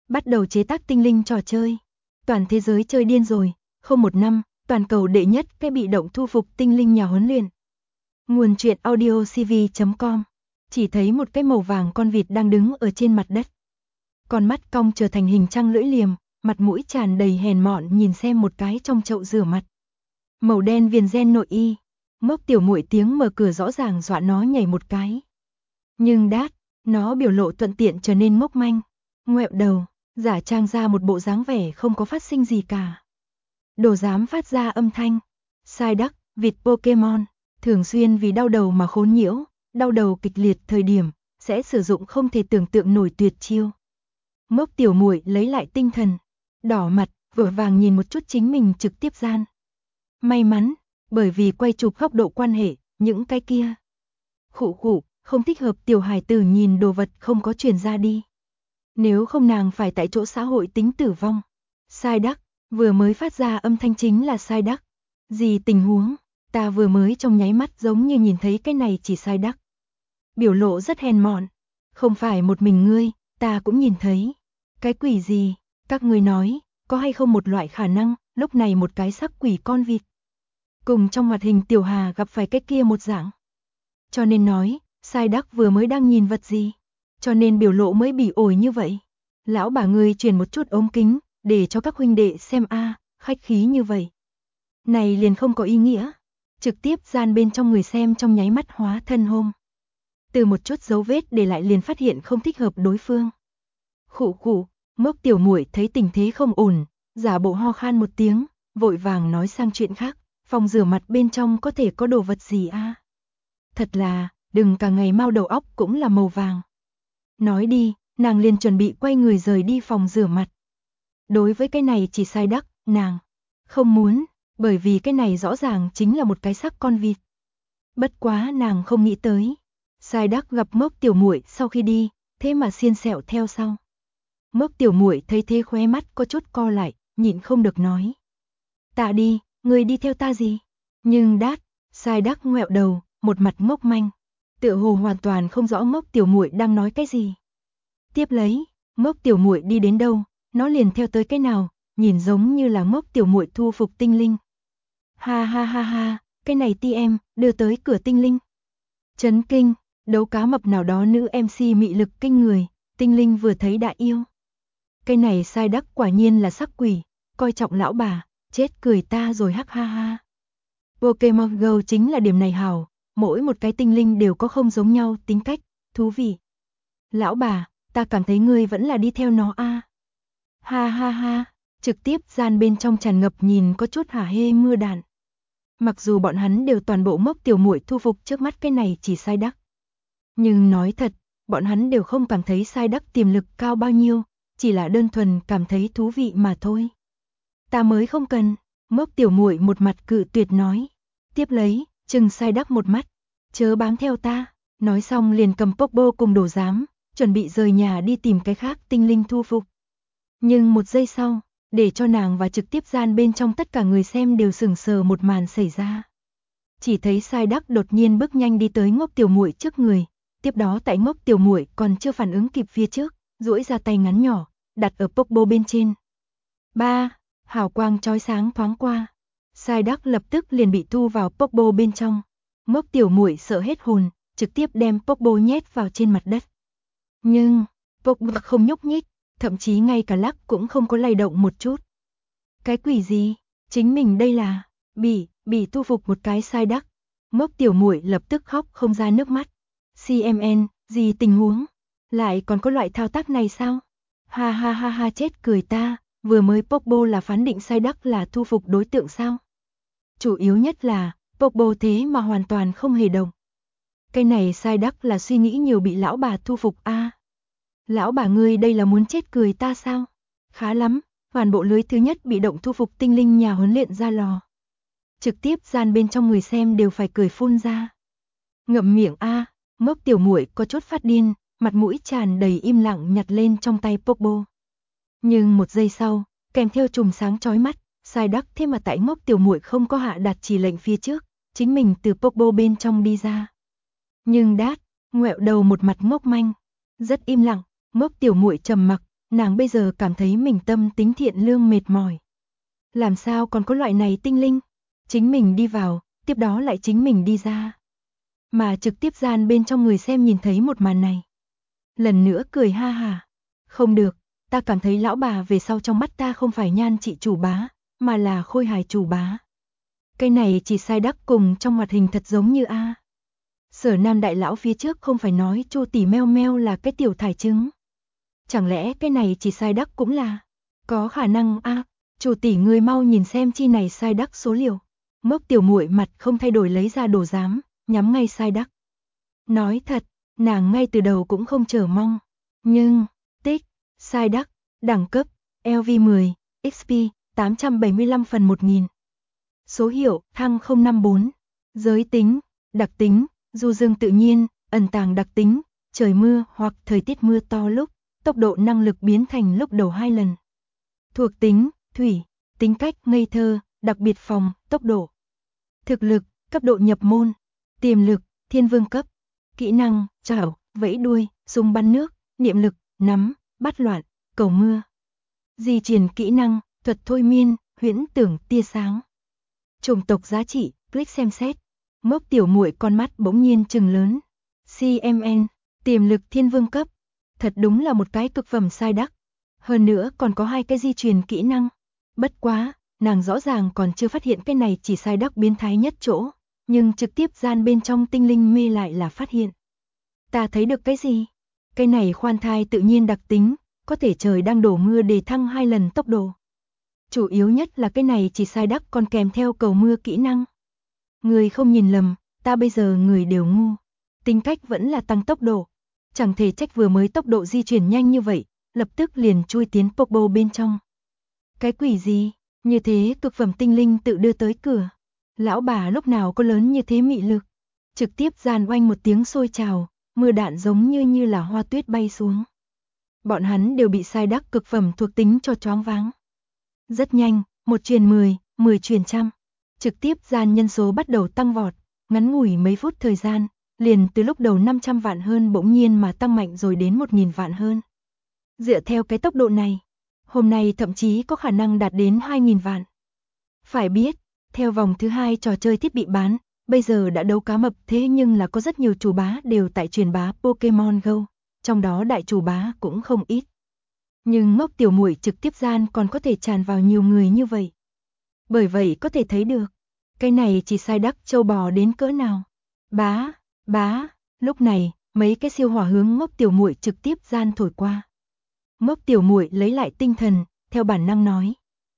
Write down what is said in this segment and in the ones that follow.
bắt đầu chế tác tinh linh trò chơi. Toàn thế giới chơi điên rồi, không một năm, toàn cầu đệ nhất cái bị động thu phục tinh linh nhà huấn luyện. Nguồn truyện audio cv.com. Chỉ thấy một cái màu vàng con vịt đang đứng ở trên mặt đất. Con mắt cong trở thành hình trăng lưỡi liềm, mặt mũi tràn đầy hèn mọn nhìn xem một cái trong chậu rửa mặt. Màu đen viền ren nội y. Mốc Tiểu Muội tiếng mở cửa rõ ràng dọa nó nhảy một cái. Nhưng đát, nó biểu lộ thuận tiện trở nên ngốc manh, ngoẹo đầu, giả trang ra một bộ dáng vẻ không có phát sinh gì cả. Đồ dám phát ra âm thanh. Psyduck, vịt Pokemon, thường xuyên vì đau đầu mà khốn nhiễu, đau đầu kịch liệt thời điểm, sẽ sử dụng không thể tưởng tượng nổi tuyệt chiêu. Mốc Tiểu Muội lấy lại tinh thần, đỏ mặt, vội vàng nhìn một chút chính mình trực tiếp gian. May mắn, bởi vì quay chụp góc độ quan hệ, những cái kia. Khụ khụ, không thích hợp tiểu hài tử nhìn đồ vật không có truyền ra đi. Nếu không nàng phải tại chỗ xã hội tính tử vong. Psyduck, vừa mới phát ra âm thanh chính là Psyduck. Gì tình huống, ta vừa mới trong nháy mắt giống như nhìn thấy cái này chỉ Psyduck. Biểu lộ rất hèn mọn. Không phải một mình ngươi, ta cũng nhìn thấy. Cái quỷ gì, các ngươi nói, có hay không một loại khả năng, lúc này một cái sắc quỷ con vịt. Cùng trong hoạt hình Tiểu Hà gặp phải cái kia một dạng. Cho nên nói, Psyduck vừa mới đang nhìn vật gì, cho nên biểu lộ mới bị ổi như vậy. Lão bà ngươi truyền một chút ống kính, để cho các huynh đệ xem khách khí như vậy. Này liền không có ý nghĩa, trực tiếp gian bên trong người xem trong nháy mắt hóa thân hôm. Từ một chút dấu vết để lại liền phát hiện không thích hợp đối phương. Khụ khụ, Mốc Tiểu Muội thấy tình thế không ổn, giả bộ ho khan một tiếng, vội vàng nói sang chuyện khác, phòng rửa mặt bên trong có thể có đồ vật gì Thật là, đừng cả ngày mau đầu óc cũng là màu vàng. Nói đi, nàng liền chuẩn bị quay người rời đi phòng rửa mặt. Đối với cái này chỉ Psyduck, nàng không muốn, bởi vì cái này rõ ràng chính là một cái xác con vịt. Bất quá nàng không nghĩ tới. Psyduck gặp Mốc Tiểu Muội sau khi đi, thế mà xiên xẹo theo sau. Mốc Tiểu Muội thấy thế khóe mắt có chút co lại, nhịn không được nói. Ta đi, người đi theo ta gì? Nhưng đát, Psyduck ngoẹo đầu, một mặt ngốc manh. Tựa hồ hoàn toàn không rõ Mốc Tiểu Muội đang nói cái gì. Tiếp lấy, Mốc Tiểu Muội đi đến đâu, nó liền theo tới cái nào, nhìn giống như là Mốc Tiểu Muội thu phục tinh linh. Ha ha ha ha, cái này ti em, đưa tới cửa tinh linh. Chấn kinh, đấu cá mập nào đó nữ MC mị lực kinh người, tinh linh vừa thấy đã yêu. Cái này Psyduck quả nhiên là sắc quỷ, coi trọng lão bà, chết cười ta rồi hắc ha ha. Pokemon Go chính là điểm này hảo, mỗi một cái tinh linh đều có không giống nhau tính cách, thú vị. Lão bà, ta cảm thấy ngươi vẫn là đi theo nó Ha ha ha, trực tiếp gian bên trong tràn ngập nhìn có chút hả hê mưa đạn. Mặc dù bọn hắn đều toàn bộ Mốc Tiểu Muội thu phục trước mắt cái này chỉ Psyduck. Nhưng nói thật, bọn hắn đều không cảm thấy Psyduck tiềm lực cao bao nhiêu, chỉ là đơn thuần cảm thấy thú vị mà thôi. Ta mới không cần, Mốc Tiểu Muội một mặt cự tuyệt nói. Tiếp lấy, chừng Psyduck một mắt, chớ bám theo ta, nói xong liền cầm Pokeball cùng đồ giám, chuẩn bị rời nhà đi tìm cái khác tinh linh thu phục. Nhưng một giây sau, để cho nàng và trực tiếp gian bên trong tất cả người xem đều sững sờ một màn xảy ra. Chỉ thấy Psyduck đột nhiên bước nhanh đi tới Mốc Tiểu Muội trước người, tiếp đó tại Mốc Tiểu Muội còn chưa phản ứng kịp phía trước, duỗi ra tay ngắn nhỏ, đặt ở Pokeball bên trên. Hào quang chói sáng thoáng qua. Psyduck lập tức liền bị thu vào Pokeball bên trong. Mốc Tiểu Muội sợ hết hồn, trực tiếp đem Pokeball nhét vào trên mặt đất. Nhưng, Pokeball không nhúc nhích, thậm chí ngay cả lắc cũng không có lay động một chút. Cái quỷ gì? Chính mình đây là bị thu phục một cái Psyduck. Mốc Tiểu Muội lập tức khóc không ra nước mắt. CMN, gì tình huống? Lại còn có loại thao tác này sao? Ha ha ha ha, chết cười ta, vừa mới Pokeball là phán định Psyduck là thu phục đối tượng sao? Chủ yếu nhất là, Pokeball thế mà hoàn toàn không hề động. Cái này Psyduck là suy nghĩ nhiều bị lão bà thu phục Lão bà ngươi đây là muốn chết cười ta sao? Khá lắm, toàn bộ lưới thứ nhất bị động thu phục tinh linh nhà huấn luyện ra lò. Trực tiếp gian bên trong người xem đều phải cười phun ra. Ngậm miệng Mốc Tiểu Muội có chút phát điên, mặt mũi tràn đầy im lặng nhặt lên trong tay Pokeball. Nhưng một giây sau, kèm theo chùm sáng chói mắt, Psyduck thế mà tại Mốc Tiểu Muội không có hạ đặt chỉ lệnh phía trước, chính mình từ Pokeball bên trong đi ra. Nhưng đát, ngoẹo đầu một mặt ngốc manh, rất im lặng, Mốc Tiểu Muội trầm mặc, nàng bây giờ cảm thấy mình tâm tính thiện lương mệt mỏi. Làm sao còn có loại này tinh linh? Chính mình đi vào, tiếp đó lại chính mình đi ra. Mà trực tiếp gian bên trong người xem nhìn thấy một màn này. Lần nữa cười ha hả. Không được, ta cảm thấy lão bà về sau trong mắt ta không phải nhan chị chủ bá, mà là khôi hài chủ bá. Cái này chỉ sai đắc cùng trong hoạt hình thật giống như a. Sở Nam đại lão phía trước không phải nói Chu tỷ meo meo là cái tiểu thải trứng. Chẳng lẽ cái này chỉ sai đắc cũng là? Có khả năng a. Chu tỷ ngươi mau nhìn xem chi này sai đắc số liệu. Mốc tiểu muội mặt không thay đổi lấy ra đồ giám, nhắm ngay sai đắc. Nói thật, nàng ngay từ đầu cũng không chờ mong. Nhưng, tích, sai đắc, đẳng cấp, LV10, XP, 875 phần 1000. Số hiệu, thăng 054. Giới tính, đặc tính, du dương tự nhiên, ẩn tàng đặc tính, trời mưa hoặc thời tiết mưa to lúc, tốc độ năng lực biến thành lúc đầu 2 lần. Thuộc tính, thủy, tính cách ngây thơ, đặc biệt phòng, tốc độ. Thực lực, cấp độ nhập môn, tiềm lực, thiên vương cấp, kỹ năng, chảo, vẫy đuôi, súng bắn nước, niệm lực, nắm, bắt loạn, cầu mưa. Di truyền kỹ năng, thuật thôi miên, huyễn tưởng tia sáng. Chủng tộc giá trị, click xem xét. Mốc tiểu muội con mắt bỗng nhiên trừng lớn. CMN, tiềm lực thiên vương cấp. Thật đúng là một cái cực phẩm sai đắc. Hơn nữa còn có 2 cái di truyền kỹ năng. Bất quá, nàng rõ ràng còn chưa phát hiện cái này chỉ sai đắc biến thái nhất chỗ. Nhưng trực tiếp gian bên trong tinh linh mê lại là phát hiện. Ta thấy được cái gì? Cái này khoan thai tự nhiên đặc tính, có thể trời đang đổ mưa để thăng 2 lần tốc độ. Chủ yếu nhất là cái này chỉ sai đắc còn kèm theo cầu mưa kỹ năng. Người không nhìn lầm, ta bây giờ người đều ngu. Tính cách vẫn là tăng tốc độ. Chẳng thể trách vừa mới tốc độ di chuyển nhanh như vậy, lập tức liền chui tiến Popo bên trong. Cái quỷ gì, như thế cực phẩm tinh linh tự đưa tới cửa. Lão bà lúc nào có lớn như thế mị lực. Trực tiếp giàn oanh một tiếng sôi trào, mưa đạn giống như là hoa tuyết bay xuống. Bọn hắn đều bị sai đắc cực phẩm thuộc tính cho choáng váng. Rất nhanh, 1 truyền 10, 10 truyền trăm. Trực tiếp gian nhân số bắt đầu tăng vọt, ngắn ngủi mấy phút thời gian, liền từ lúc đầu 500 vạn hơn bỗng nhiên mà tăng mạnh rồi đến 1000 vạn hơn. Dựa theo cái tốc độ này, hôm nay thậm chí có khả năng đạt đến 2000 vạn. Phải biết, theo vòng thứ 2 trò chơi thiết bị bán, bây giờ đã đấu cá mập thế nhưng là có rất nhiều chủ bá đều tại truyền bá Pokemon Go, trong đó đại chủ bá cũng không ít. Nhưng ngốc tiểu muội trực tiếp gian còn có thể tràn vào nhiều người như vậy. Bởi vậy có thể thấy được, cái này chỉ sai đắc châu bò đến cỡ nào. Bá, lúc này, mấy cái siêu hỏa hướng ngốc tiểu muội trực tiếp gian thổi qua. Ngốc tiểu muội lấy lại tinh thần, theo bản năng nói.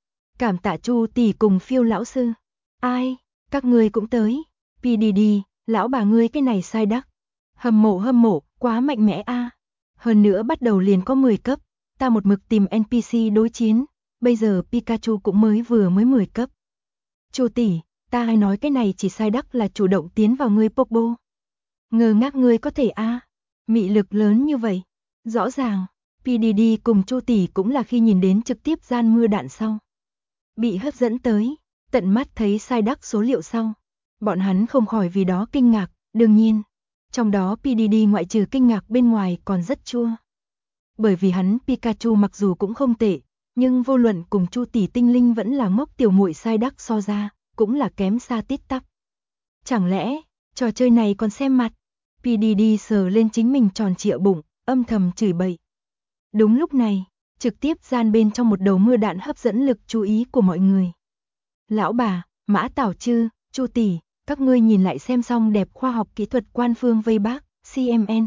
Cảm tạ Chu tỷ cùng Phiêu lão sư. Ai, các ngươi cũng tới. PDD, lão bà ngươi cái này sai đắc. Hâm mộ, quá mạnh mẽ a. Hơn nữa bắt đầu liền có 10 cấp, ta một mực tìm NPC đối chiến, bây giờ Pikachu cũng mới 10 cấp. Chu tỷ, ta hay nói cái này chỉ sai đắc là chủ động tiến vào ngươi Popo. Ngờ ngác ngươi có thể a. Mị lực lớn như vậy. Rõ ràng, PDD cùng Chu tỷ cũng là khi nhìn đến trực tiếp gian mưa đạn sau. Bị hấp dẫn tới, tận mắt thấy sai đắc số liệu sau. Bọn hắn không khỏi vì đó kinh ngạc, đương nhiên. Trong đó PDD ngoại trừ kinh ngạc bên ngoài còn rất chua. Bởi vì hắn Pikachu mặc dù cũng không tệ, nhưng vô luận cùng Chu tỷ tinh linh vẫn là ngốc tiểu muội sai đắc so ra, cũng là kém xa tít tắp. Chẳng lẽ, trò chơi này còn xem mặt? PDD sờ lên chính mình tròn trịa bụng, âm thầm chửi bậy. Đúng lúc này, trực tiếp gian bên trong một đầu mưa đạn hấp dẫn lực chú ý của mọi người. Lão bà, Mã Tảo Trư, Chu tỷ, các ngươi nhìn lại xem xong đẹp khoa học kỹ thuật quan phương vây bác, CMN.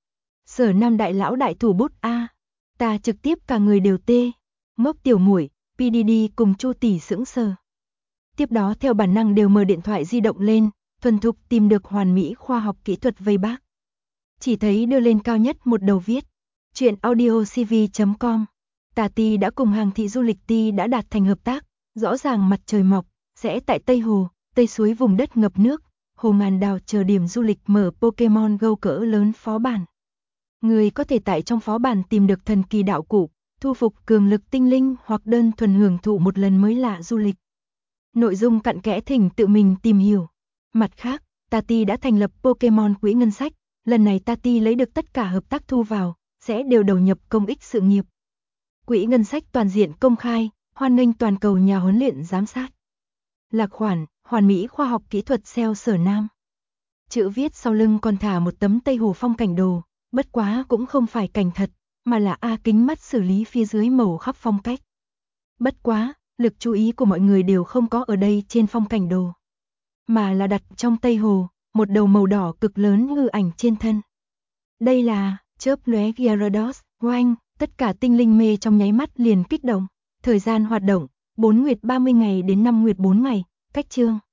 Sở Nam đại lão đại thủ bút a. Ta trực tiếp cả người đều tê. Ngốc tiểu muội, PDD cùng Chu tỷ sững sờ. Tiếp đó theo bản năng đều mở điện thoại di động lên, thuần thục tìm được hoàn mỹ khoa học kỹ thuật vây bác. Chỉ thấy đưa lên cao nhất một đầu viết, chuyện audiocv.com. Tati đã cùng hàng thị du lịch Ti đã đạt thành hợp tác, rõ ràng mặt trời mọc, sẽ tại Tây Hồ, Tây Suối vùng đất ngập nước, Hồ Ngàn Đào chờ điểm du lịch mở Pokemon Go cỡ lớn phó bản. Người có thể tại trong phó bản tìm được thần kỳ đạo cụ, thu phục cường lực tinh linh hoặc đơn thuần hưởng thụ một lần mới lạ du lịch. Nội dung cặn kẽ thỉnh tự mình tìm hiểu. Mặt khác, Tati đã thành lập Pokemon quỹ ngân sách, lần này Tati lấy được tất cả hợp tác thu vào, sẽ đều đầu nhập công ích sự nghiệp. Quỹ ngân sách toàn diện công khai, hoan nghênh toàn cầu nhà huấn luyện giám sát. Lạc khoản, hoàn mỹ khoa học kỹ thuật SEO Sở Nam. Chữ viết sau lưng còn thả một tấm Tây Hồ phong cảnh đồ, bất quá cũng không phải cảnh thật, mà là kính mắt xử lý phía dưới màu khắp phong cách. Bất quá, lực chú ý của mọi người đều không có ở đây trên phong cảnh đồ, mà là đặt trong Tây Hồ, một đầu màu đỏ cực lớn hư ảnh trên thân. Đây là chớp lóe Gyarados, oanh, tất cả tinh linh mê trong nháy mắt liền kích động. Thời gian hoạt động, 4 nguyệt 30 ngày đến 5 nguyệt 4 ngày, cách chương.